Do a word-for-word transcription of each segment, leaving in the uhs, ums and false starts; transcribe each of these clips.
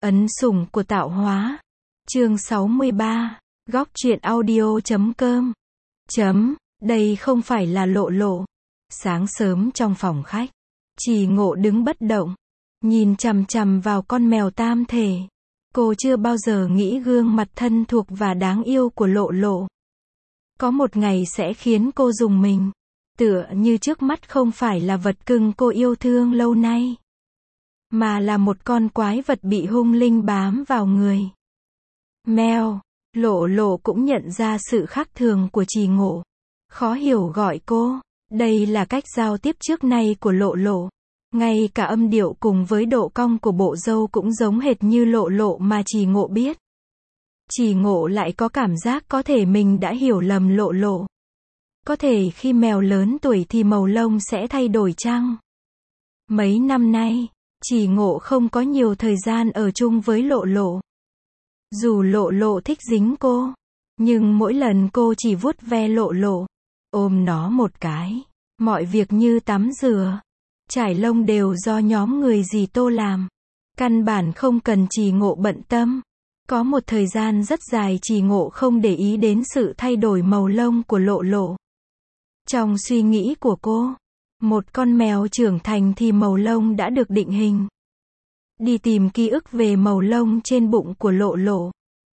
Ấn sủng của tạo hóa. Chương sáu mươi ba. Góc truyện audio chấm com. Chấm, đây không phải là Lộ Lộ. Sáng sớm trong phòng khách, Trì Ngộ đứng bất động, nhìn chằm chằm vào con mèo tam thể. Cô chưa bao giờ nghĩ gương mặt thân thuộc và đáng yêu của Lộ Lộ có một ngày sẽ khiến cô rùng mình. Tựa như trước mắt không phải là vật cưng cô yêu thương lâu nay, mà là một con quái vật bị hung linh bám vào người. Mèo. Lộ Lộ cũng nhận ra sự khác thường của Trì Ngộ. Khó hiểu gọi cô. Đây là cách giao tiếp trước nay của Lộ Lộ. Ngay cả âm điệu cùng với độ cong của bộ râu cũng giống hệt như Lộ Lộ mà Trì Ngộ biết. Trì Ngộ lại có cảm giác có thể mình đã hiểu lầm Lộ Lộ. Có thể khi mèo lớn tuổi thì màu lông sẽ thay đổi chăng? Mấy năm nay, Trì Ngộ không có nhiều thời gian ở chung với Lộ Lộ. Dù Lộ Lộ thích dính cô, nhưng mỗi lần cô chỉ vuốt ve Lộ Lộ, ôm nó một cái. Mọi việc như tắm rửa, trải lông đều do nhóm người dì Tô làm. Căn bản không cần Trì Ngộ bận tâm. Có một thời gian rất dài Trì Ngộ không để ý đến sự thay đổi màu lông của Lộ Lộ. Trong suy nghĩ của cô, một con mèo trưởng thành thì màu lông đã được định hình. Đi tìm ký ức về màu lông trên bụng của Lộ Lộ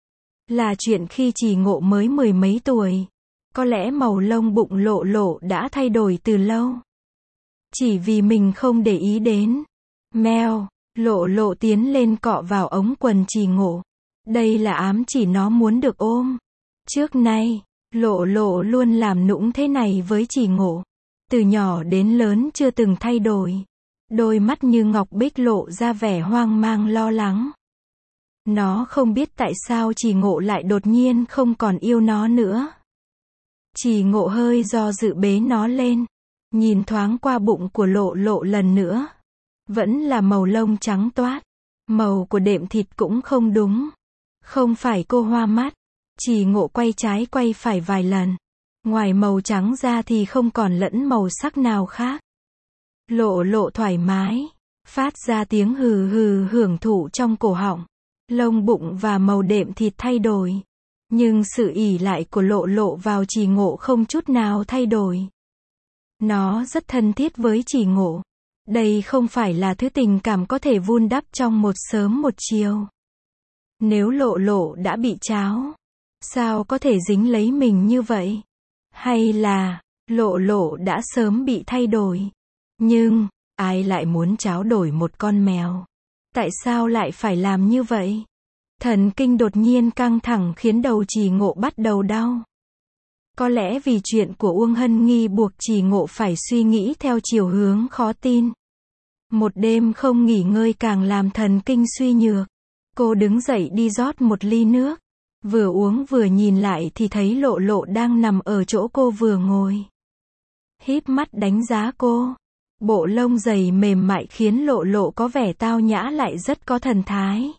là chuyện khi Trì Ngộ mới mười mấy tuổi. Có lẽ màu lông bụng Lộ Lộ đã thay đổi từ lâu, chỉ vì mình không để ý đến. Mèo. Lộ Lộ tiến lên cọ vào ống quần Trì Ngộ. Đây là ám chỉ nó muốn được ôm. Trước nay, Lộ Lộ luôn làm nũng thế này với Trì Ngộ. Từ nhỏ đến lớn chưa từng thay đổi. Đôi mắt như ngọc bích lộ ra vẻ hoang mang lo lắng. Nó không biết tại sao Trì Ngộ lại đột nhiên không còn yêu nó nữa. Trì Ngộ hơi do dự bế nó lên, nhìn thoáng qua bụng của Lộ Lộ lần nữa. Vẫn là màu lông trắng toát. Màu của đệm thịt cũng không đúng. Không phải cô hoa mắt. Trì Ngộ quay trái quay phải vài lần. Ngoài màu trắng ra thì không còn lẫn màu sắc nào khác. Lộ Lộ thoải mái, phát ra tiếng hừ hừ hưởng thụ trong cổ họng. Lông bụng và màu đệm thịt thay đổi, nhưng sự ỷ lại của Lộ Lộ vào Trì Ngộ không chút nào thay đổi. Nó rất thân thiết với Trì Ngộ. Đây không phải là thứ tình cảm có thể vun đắp trong một sớm một chiều. Nếu Lộ Lộ đã bị tráo, sao có thể dính lấy mình như vậy? Hay là, Lộ Lộ đã sớm bị thay đổi? Nhưng, ai lại muốn tráo đổi một con mèo? Tại sao lại phải làm như vậy? Thần kinh đột nhiên căng thẳng khiến đầu Trì Ngộ bắt đầu đau. Có lẽ vì chuyện của Uông Hân Nghi buộc Trì Ngộ phải suy nghĩ theo chiều hướng khó tin. Một đêm không nghỉ ngơi càng làm thần kinh suy nhược. Cô đứng dậy đi rót một ly nước. Vừa uống vừa nhìn lại thì thấy Lộ Lộ đang nằm ở chỗ cô vừa ngồi. Híp mắt đánh giá cô. Bộ lông dày mềm mại khiến Lộ Lộ có vẻ tao nhã lại rất có thần thái.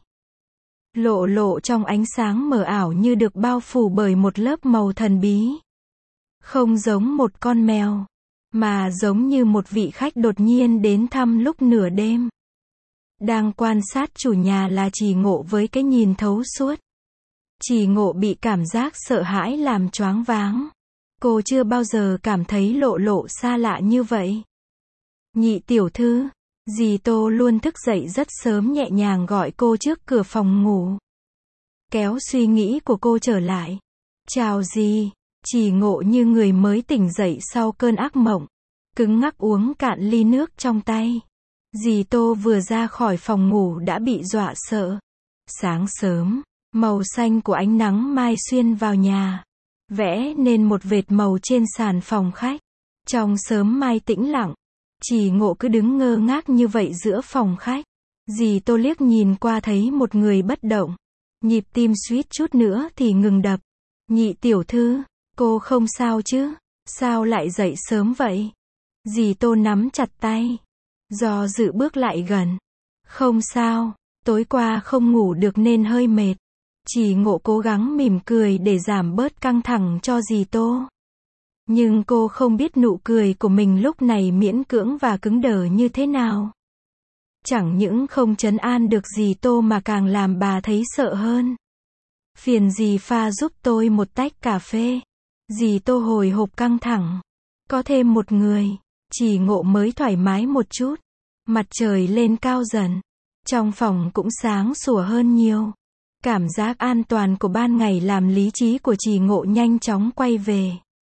Lộ Lộ trong ánh sáng mờ ảo như được bao phủ bởi một lớp màu thần bí. Không giống một con mèo, mà giống như một vị khách đột nhiên đến thăm lúc nửa đêm. Đang quan sát chủ nhà là Trì Ngộ với cái nhìn thấu suốt. Trì Ngộ bị cảm giác sợ hãi làm choáng váng. Cô chưa bao giờ cảm thấy Lộ Lộ xa lạ như vậy. Nhị tiểu thư. Dì Tô luôn thức dậy rất sớm nhẹ nhàng gọi cô trước cửa phòng ngủ. Kéo suy nghĩ của cô trở lại. Chào dì. Trì Ngộ như người mới tỉnh dậy sau cơn ác mộng. Cứng ngắc uống cạn ly nước trong tay. Dì Tô vừa ra khỏi phòng ngủ đã bị dọa sợ. Sáng sớm, màu xanh của ánh nắng mai xuyên vào nhà, vẽ nên một vệt màu trên sàn phòng khách. Trong sớm mai tĩnh lặng, Trì Ngộ cứ đứng ngơ ngác như vậy giữa phòng khách. Dì Tô liếc nhìn qua thấy một người bất động. Nhịp tim suýt chút nữa thì ngừng đập. Nhị tiểu thư, cô không sao chứ? Sao lại dậy sớm vậy? Dì Tô nắm chặt tay, do dự bước lại gần. Không sao, tối qua không ngủ được nên hơi mệt. Trì Ngộ cố gắng mỉm cười để giảm bớt căng thẳng cho dì Tô. Nhưng cô không biết nụ cười của mình lúc này miễn cưỡng và cứng đờ như thế nào. Chẳng những không trấn an được dì Tô mà càng làm bà thấy sợ hơn. Phiền dì pha giúp tôi một tách cà phê. Dì Tô hồi hộp căng thẳng. Có thêm một người, Trì Ngộ mới thoải mái một chút. Mặt trời lên cao dần. Trong phòng cũng sáng sủa hơn nhiều. Cảm giác an toàn của ban ngày làm lý trí của Trì Ngộ nhanh chóng quay về.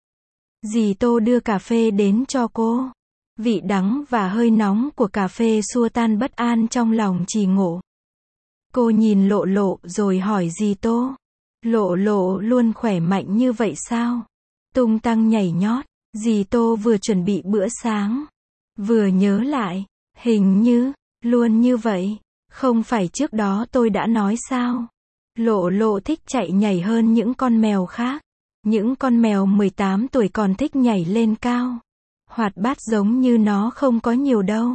Dì Tô đưa cà phê đến cho cô. Vị đắng và hơi nóng của cà phê xua tan bất an trong lòng Trì Ngộ. Cô nhìn Lộ Lộ rồi hỏi dì Tô. Lộ Lộ luôn khỏe mạnh như vậy sao? Tung tăng nhảy nhót. Dì Tô vừa chuẩn bị bữa sáng, vừa nhớ lại. Hình như, luôn như vậy. Không phải trước đó tôi đã nói sao? Lộ Lộ thích chạy nhảy hơn những con mèo khác. Những con mèo mười tám tuổi còn thích nhảy lên cao. Hoạt bát giống như nó không có nhiều đâu.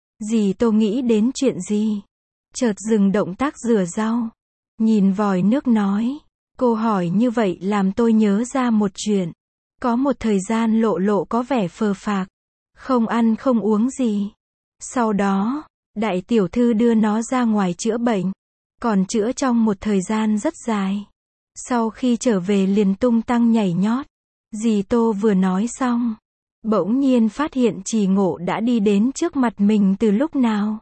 Dì Tô nghĩ đến chuyện gì? Chợt dừng động tác rửa rau. Nhìn vòi nước nói. Cô hỏi như vậy làm tôi nhớ ra một chuyện. Có một thời gian Lộ Lộ có vẻ phờ phạc. Không ăn không uống gì. Sau đó, đại tiểu thư đưa nó ra ngoài chữa bệnh. Còn chữa trong một thời gian rất dài. Sau khi trở về liền tung tăng nhảy nhót. Dì Tô vừa nói xong. Bỗng nhiên phát hiện Trì Ngộ đã đi đến trước mặt mình từ lúc nào.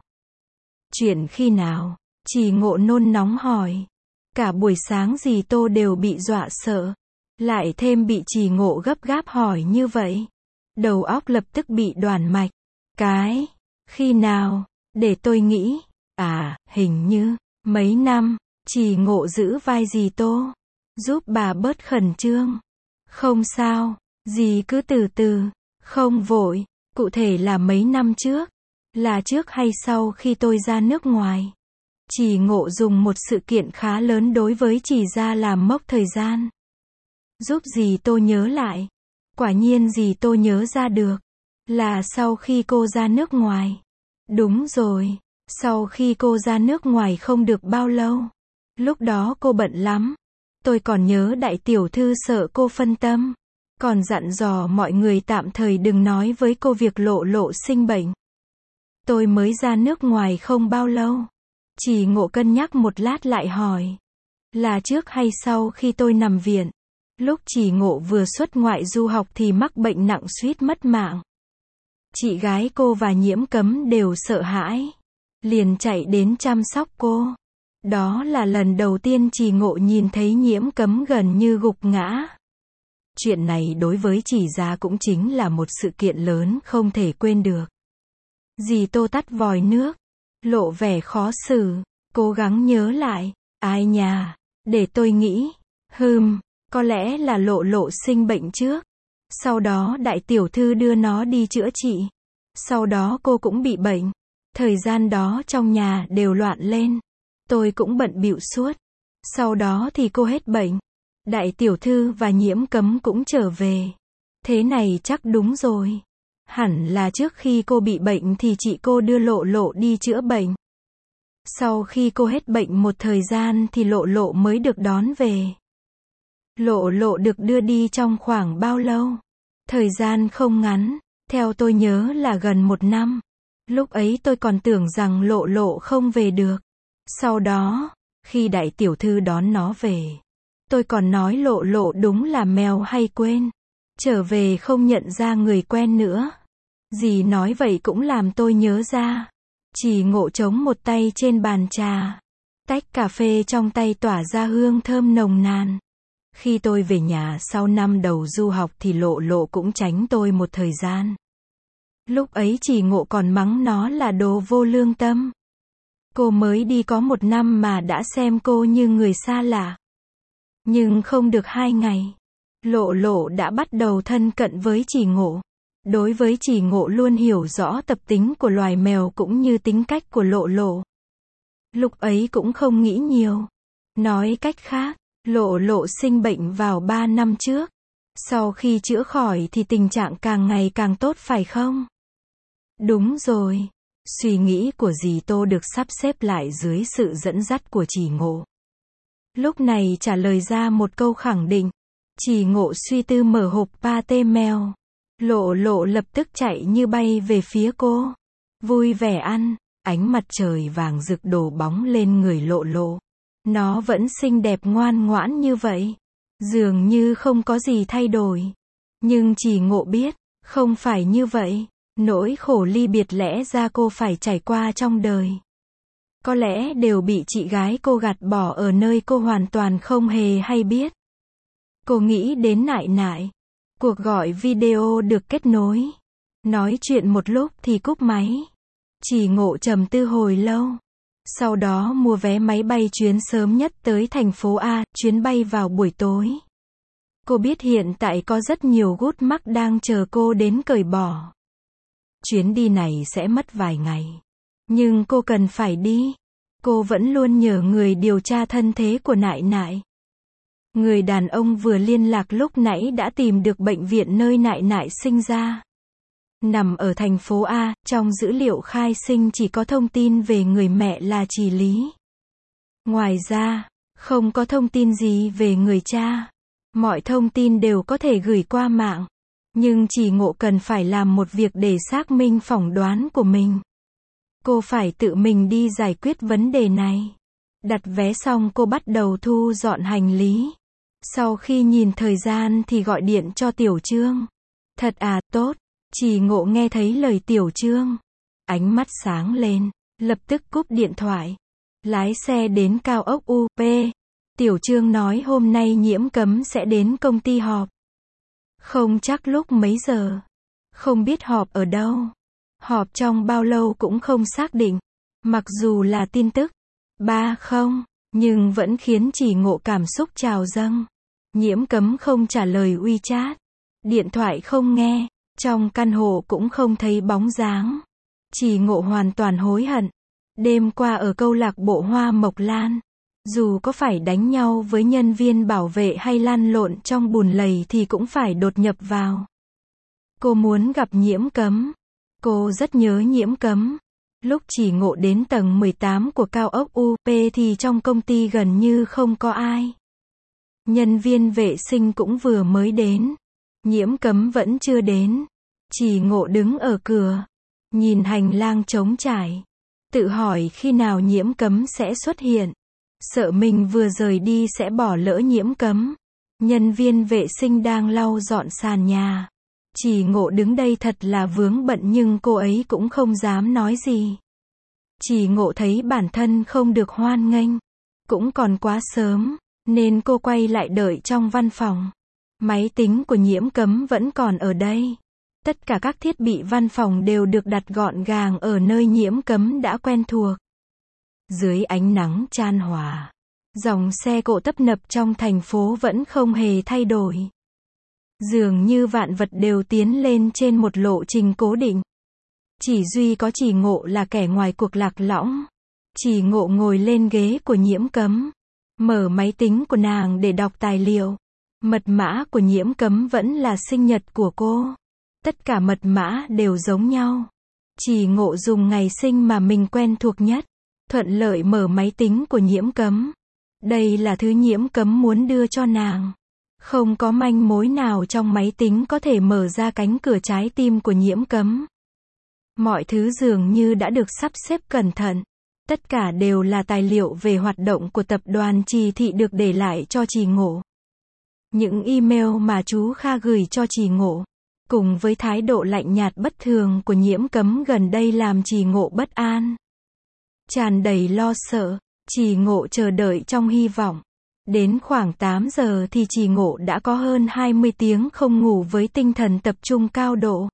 Chuyện khi nào? Trì Ngộ nôn nóng hỏi. Cả buổi sáng dì Tô đều bị dọa sợ. Lại thêm bị Trì Ngộ gấp gáp hỏi như vậy. Đầu óc lập tức bị đoản mạch. Cái, khi nào, để tôi nghĩ. À, hình như, mấy năm. Trì Ngộ giữ vai dì Tô. Giúp bà bớt khẩn trương. Không sao, dì cứ từ từ. Không vội. Cụ thể là mấy năm trước. Là trước hay sau khi tôi ra nước ngoài. Trì Ngộ dùng một sự kiện khá lớn đối với Trì gia làm mốc thời gian. Giúp dì Tô nhớ lại. Quả nhiên dì Tô nhớ ra được. Là sau khi cô ra nước ngoài. Đúng rồi. Sau khi cô ra nước ngoài không được bao lâu. Lúc đó cô bận lắm. Tôi còn nhớ đại tiểu thư sợ cô phân tâm. Còn dặn dò mọi người tạm thời đừng nói với cô việc Lộ Lộ sinh bệnh. Tôi mới ra nước ngoài không bao lâu. Trì Ngộ cân nhắc một lát lại hỏi. Là trước hay sau khi tôi nằm viện? Lúc Trì Ngộ vừa xuất ngoại du học thì mắc bệnh nặng suýt mất mạng. Chị gái cô và Nhiễm Cấm đều sợ hãi. Liền chạy đến chăm sóc cô. Đó là lần đầu tiên Trì Ngộ nhìn thấy Nhiễm Cấm gần như gục ngã. Chuyện này đối với Trì gia cũng chính là một sự kiện lớn không thể quên được. Dì Tô tắt vòi nước. Lộ vẻ khó xử. Cố gắng nhớ lại. Ai nhà? Để tôi nghĩ. Hừm, có lẽ là Lộ Lộ sinh bệnh trước. Sau đó đại tiểu thư đưa nó đi chữa trị. Sau đó cô cũng bị bệnh. Thời gian đó trong nhà đều loạn lên. Tôi cũng bận bịu suốt. Sau đó thì cô hết bệnh. Đại tiểu thư và Nhiễm Cấm cũng trở về. Thế này chắc đúng rồi. Hẳn là trước khi cô bị bệnh thì chị cô đưa Lộ Lộ đi chữa bệnh. Sau khi cô hết bệnh một thời gian thì Lộ Lộ mới được đón về. Lộ Lộ được đưa đi trong khoảng bao lâu? Thời gian không ngắn. Theo tôi nhớ là gần một năm. Lúc ấy tôi còn tưởng rằng Lộ Lộ không về được. Sau đó, khi đại tiểu thư đón nó về, tôi còn nói Lộ Lộ đúng là mèo hay quên. Trở về không nhận ra người quen nữa. Dì nói vậy cũng làm tôi nhớ ra. Trì Ngộ chống một tay trên bàn trà. Tách cà phê trong tay tỏa ra hương thơm nồng nàn. Khi tôi về nhà sau năm đầu du học thì Lộ Lộ cũng tránh tôi một thời gian. Lúc ấy Trì Ngộ còn mắng nó là đồ vô lương tâm. Cô mới đi có một năm mà đã xem cô như người xa lạ. Nhưng không được hai ngày. Lộ Lộ đã bắt đầu thân cận với Trì Ngộ. Đối với Trì Ngộ luôn hiểu rõ tập tính của loài mèo cũng như tính cách của Lộ Lộ. Lúc ấy cũng không nghĩ nhiều. Nói cách khác, Lộ Lộ sinh bệnh vào ba năm trước. Sau khi chữa khỏi thì tình trạng càng ngày càng tốt phải không? Đúng rồi. Suy nghĩ của dì Tô được sắp xếp lại dưới sự dẫn dắt của Trì Ngộ. Lúc này trả lời ra một câu khẳng định. Trì Ngộ suy tư mở hộp pate mèo. Lộ Lộ lập tức chạy như bay về phía cô. Vui vẻ ăn. Ánh mặt trời vàng rực đổ bóng lên người Lộ Lộ. Nó vẫn xinh đẹp ngoan ngoãn như vậy. Dường như không có gì thay đổi. Nhưng Trì Ngộ biết, không phải như vậy. Nỗi khổ ly biệt lẽ ra cô phải trải qua trong đời. Có lẽ đều bị chị gái cô gạt bỏ ở nơi cô hoàn toàn không hề hay biết. Cô nghĩ đến Nại Nại. Cuộc gọi video được kết nối. Nói chuyện một lúc thì cúp máy. Trì Ngộ trầm tư hồi lâu. Sau đó mua vé máy bay chuyến sớm nhất tới thành phố A, chuyến bay vào buổi tối. Cô biết hiện tại có rất nhiều gút mắc đang chờ cô đến cởi bỏ. Chuyến đi này sẽ mất vài ngày. Nhưng cô cần phải đi. Cô vẫn luôn nhờ người điều tra thân thế của Nại Nại. Người đàn ông vừa liên lạc lúc nãy đã tìm được bệnh viện nơi Nại Nại sinh ra. Nằm ở thành phố A, trong dữ liệu khai sinh chỉ có thông tin về người mẹ là Trì Lý. Ngoài ra, không có thông tin gì về người cha. Mọi thông tin đều có thể gửi qua mạng. Nhưng Trì Ngộ cần phải làm một việc để xác minh phỏng đoán của mình. Cô phải tự mình đi giải quyết vấn đề này. Đặt vé xong cô bắt đầu thu dọn hành lý. Sau khi nhìn thời gian thì gọi điện cho Tiểu Trương. Thật à, tốt. Trì Ngộ nghe thấy lời Tiểu Trương. Ánh mắt sáng lên, lập tức cúp điện thoại. Lái xe đến cao ốc U P. Tiểu Trương nói hôm nay Nhiễm Cấm sẽ đến công ty họp. Không chắc lúc mấy giờ. Không biết họp ở đâu. Họp trong bao lâu cũng không xác định. Mặc dù là tin tức ba không, nhưng vẫn khiến Trì Ngộ cảm xúc trào dâng. Nhiễm Cấm không trả lời WeChat. Điện thoại không nghe. Trong căn hộ cũng không thấy bóng dáng. Trì Ngộ hoàn toàn hối hận. Đêm qua ở câu lạc bộ Hoa Mộc Lan, dù có phải đánh nhau với nhân viên bảo vệ hay lăn lộn trong bùn lầy thì cũng phải đột nhập vào. Cô muốn gặp Nhiễm Cấm. Cô rất nhớ Nhiễm Cấm. Lúc Trì Ngộ đến tầng mười tám của cao ốc U P thì trong công ty gần như không có ai. Nhân viên vệ sinh cũng vừa mới đến. Nhiễm Cấm vẫn chưa đến. Trì Ngộ đứng ở cửa, nhìn hành lang trống trải, tự hỏi khi nào Nhiễm Cấm sẽ xuất hiện. Sợ mình vừa rời đi sẽ bỏ lỡ Nhiễm Cấm. Nhân viên vệ sinh đang lau dọn sàn nhà. Trì Ngộ đứng đây thật là vướng bận nhưng cô ấy cũng không dám nói gì. Trì Ngộ thấy bản thân không được hoan nghênh. Cũng còn quá sớm, nên cô quay lại đợi trong văn phòng. Máy tính của Nhiễm Cấm vẫn còn ở đây. Tất cả các thiết bị văn phòng đều được đặt gọn gàng ở nơi Nhiễm Cấm đã quen thuộc. Dưới ánh nắng chan hòa, dòng xe cộ tấp nập trong thành phố vẫn không hề thay đổi. Dường như vạn vật đều tiến lên trên một lộ trình cố định. Chỉ duy có Trì Ngộ là kẻ ngoài cuộc lạc lõng. Trì Ngộ ngồi lên ghế của Nhiễm Cấm, mở máy tính của nàng để đọc tài liệu. Mật mã của Nhiễm Cấm vẫn là sinh nhật của cô. Tất cả mật mã đều giống nhau. Trì Ngộ dùng ngày sinh mà mình quen thuộc nhất. Thuận lợi mở máy tính của Nhiễm Cấm. Đây là thứ Nhiễm Cấm muốn đưa cho nàng. Không có manh mối nào trong máy tính có thể mở ra cánh cửa trái tim của Nhiễm Cấm. Mọi thứ dường như đã được sắp xếp cẩn thận. Tất cả đều là tài liệu về hoạt động của tập đoàn Trì Thị được để lại cho Trì Ngộ. Những email mà chú Kha gửi cho Trì Ngộ, cùng với thái độ lạnh nhạt bất thường của Nhiễm Cấm gần đây làm Trì Ngộ bất an. Tràn đầy lo sợ, Trì Ngộ chờ đợi trong hy vọng. Đến khoảng tám giờ thì Trì Ngộ đã có hơn hai mươi tiếng không ngủ với tinh thần tập trung cao độ.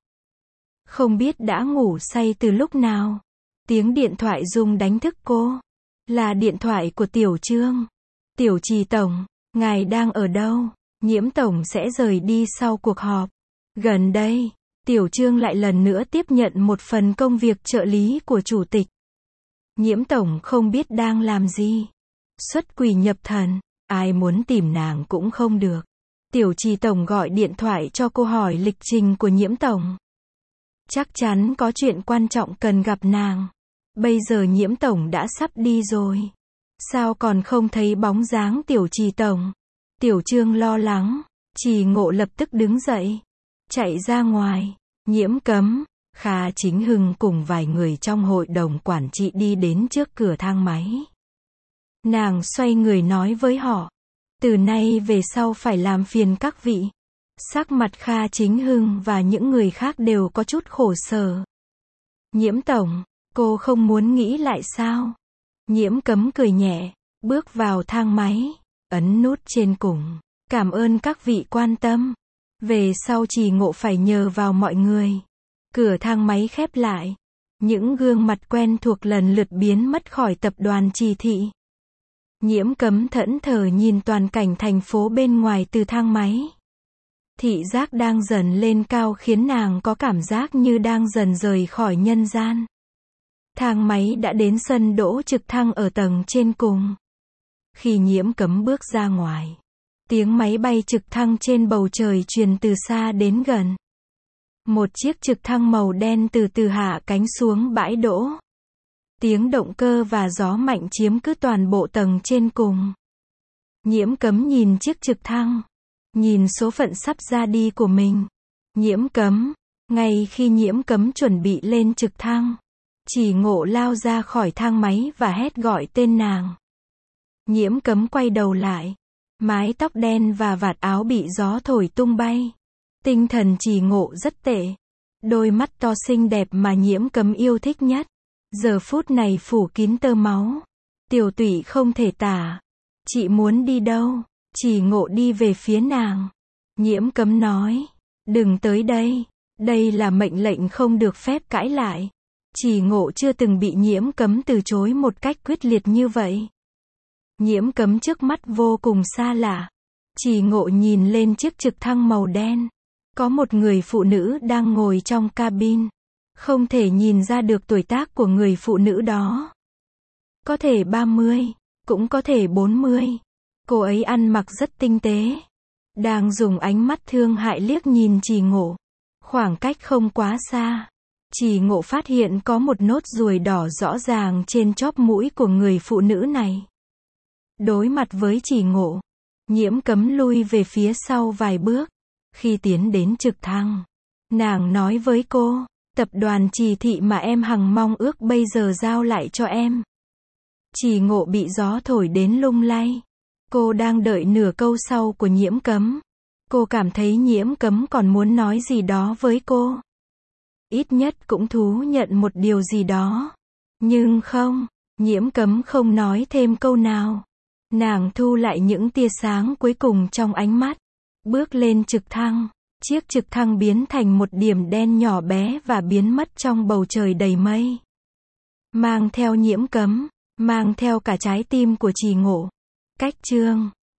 Không biết đã ngủ say từ lúc nào. Tiếng điện thoại rung đánh thức cô. Là điện thoại của Tiểu Trương. Tiểu Trì Tổng, ngài đang ở đâu? Nhiễm Tổng sẽ rời đi sau cuộc họp. Gần đây, Tiểu Trương lại lần nữa tiếp nhận một phần công việc trợ lý của chủ tịch. Nhiễm Tổng không biết đang làm gì. Xuất quỷ nhập thần, ai muốn tìm nàng cũng không được. Tiểu Trì Tổng gọi điện thoại cho cô hỏi lịch trình của Nhiễm Tổng. Chắc chắn có chuyện quan trọng cần gặp nàng. Bây giờ Nhiễm Tổng đã sắp đi rồi. Sao còn không thấy bóng dáng Tiểu Trì Tổng? Tiểu Trương lo lắng. Trì Ngộ lập tức đứng dậy, chạy ra ngoài. Nhiễm Cấm, Kha Chính Hưng cùng vài người trong hội đồng quản trị đi đến trước cửa thang máy. Nàng xoay người nói với họ, từ nay về sau phải làm phiền các vị. Sắc mặt Kha Chính Hưng và những người khác đều có chút khổ sở. Nhiễm tổng, cô không muốn nghĩ lại sao? Nhiễm Cấm cười nhẹ, bước vào thang máy, ấn nút trên cùng. Cảm ơn các vị quan tâm. Về sau Trì Ngộ phải nhờ vào mọi người. Cửa thang máy khép lại. Những gương mặt quen thuộc lần lượt biến mất khỏi tập đoàn Trì Thị. Nhiễm Cấm thẫn thờ nhìn toàn cảnh thành phố bên ngoài từ thang máy. Thị giác đang dần lên cao khiến nàng có cảm giác như đang dần rời khỏi nhân gian. Thang máy đã đến sân đỗ trực thăng ở tầng trên cùng. Khi Nhiễm Cấm bước ra ngoài, tiếng máy bay trực thăng trên bầu trời truyền từ xa đến gần. Một chiếc trực thăng màu đen từ từ hạ cánh xuống bãi đỗ. Tiếng động cơ và gió mạnh chiếm cứ toàn bộ tầng trên cùng. Nhiễm Cấm nhìn chiếc trực thăng, nhìn số phận sắp ra đi của mình. Nhiễm Cấm, ngay khi Nhiễm Cấm chuẩn bị lên trực thăng, Trì Ngộ lao ra khỏi thang máy và hét gọi tên nàng. Nhiễm Cấm quay đầu lại, mái tóc đen và vạt áo bị gió thổi tung bay. Tinh thần Trì Ngộ rất tệ. Đôi mắt to xinh đẹp mà Nhiễm Cấm yêu thích nhất, giờ phút này phủ kín tơ máu. Tiểu tụy không thể tả. Chị muốn đi đâu? Trì Ngộ đi về phía nàng. Nhiễm Cấm nói, đừng tới đây. Đây là mệnh lệnh không được phép cãi lại. Trì Ngộ chưa từng bị Nhiễm Cấm từ chối một cách quyết liệt như vậy. Nhiễm Cấm trước mắt vô cùng xa lạ. Trì Ngộ nhìn lên chiếc trực thăng màu đen. Có một người phụ nữ đang ngồi trong cabin. Không thể nhìn ra được tuổi tác của người phụ nữ đó. Có thể ba mươi, cũng có thể bốn mươi. Cô ấy ăn mặc rất tinh tế. Đang dùng ánh mắt thương hại liếc nhìn Trì Ngộ. Khoảng cách không quá xa. Trì Ngộ phát hiện có một nốt ruồi đỏ rõ ràng trên chóp mũi của người phụ nữ này. Đối mặt với Trì Ngộ, Nhiễm Cấm lui về phía sau vài bước. Khi tiến đến trực thăng, nàng nói với cô, tập đoàn Trì Thị mà em hằng mong ước bây giờ giao lại cho em. Trì Ngộ bị gió thổi đến lung lay. Cô đang đợi nửa câu sau của Nhiễm Cấm. Cô cảm thấy Nhiễm Cấm còn muốn nói gì đó với cô. Ít nhất cũng thú nhận một điều gì đó. Nhưng không, Nhiễm Cấm không nói thêm câu nào. Nàng thu lại những tia sáng cuối cùng trong ánh mắt. Bước lên trực thăng. Chiếc trực thăng biến thành một điểm đen nhỏ bé và biến mất trong bầu trời đầy mây. Mang theo Nhiễm Cấm, mang theo cả trái tim của Trì Ngộ. Cách chương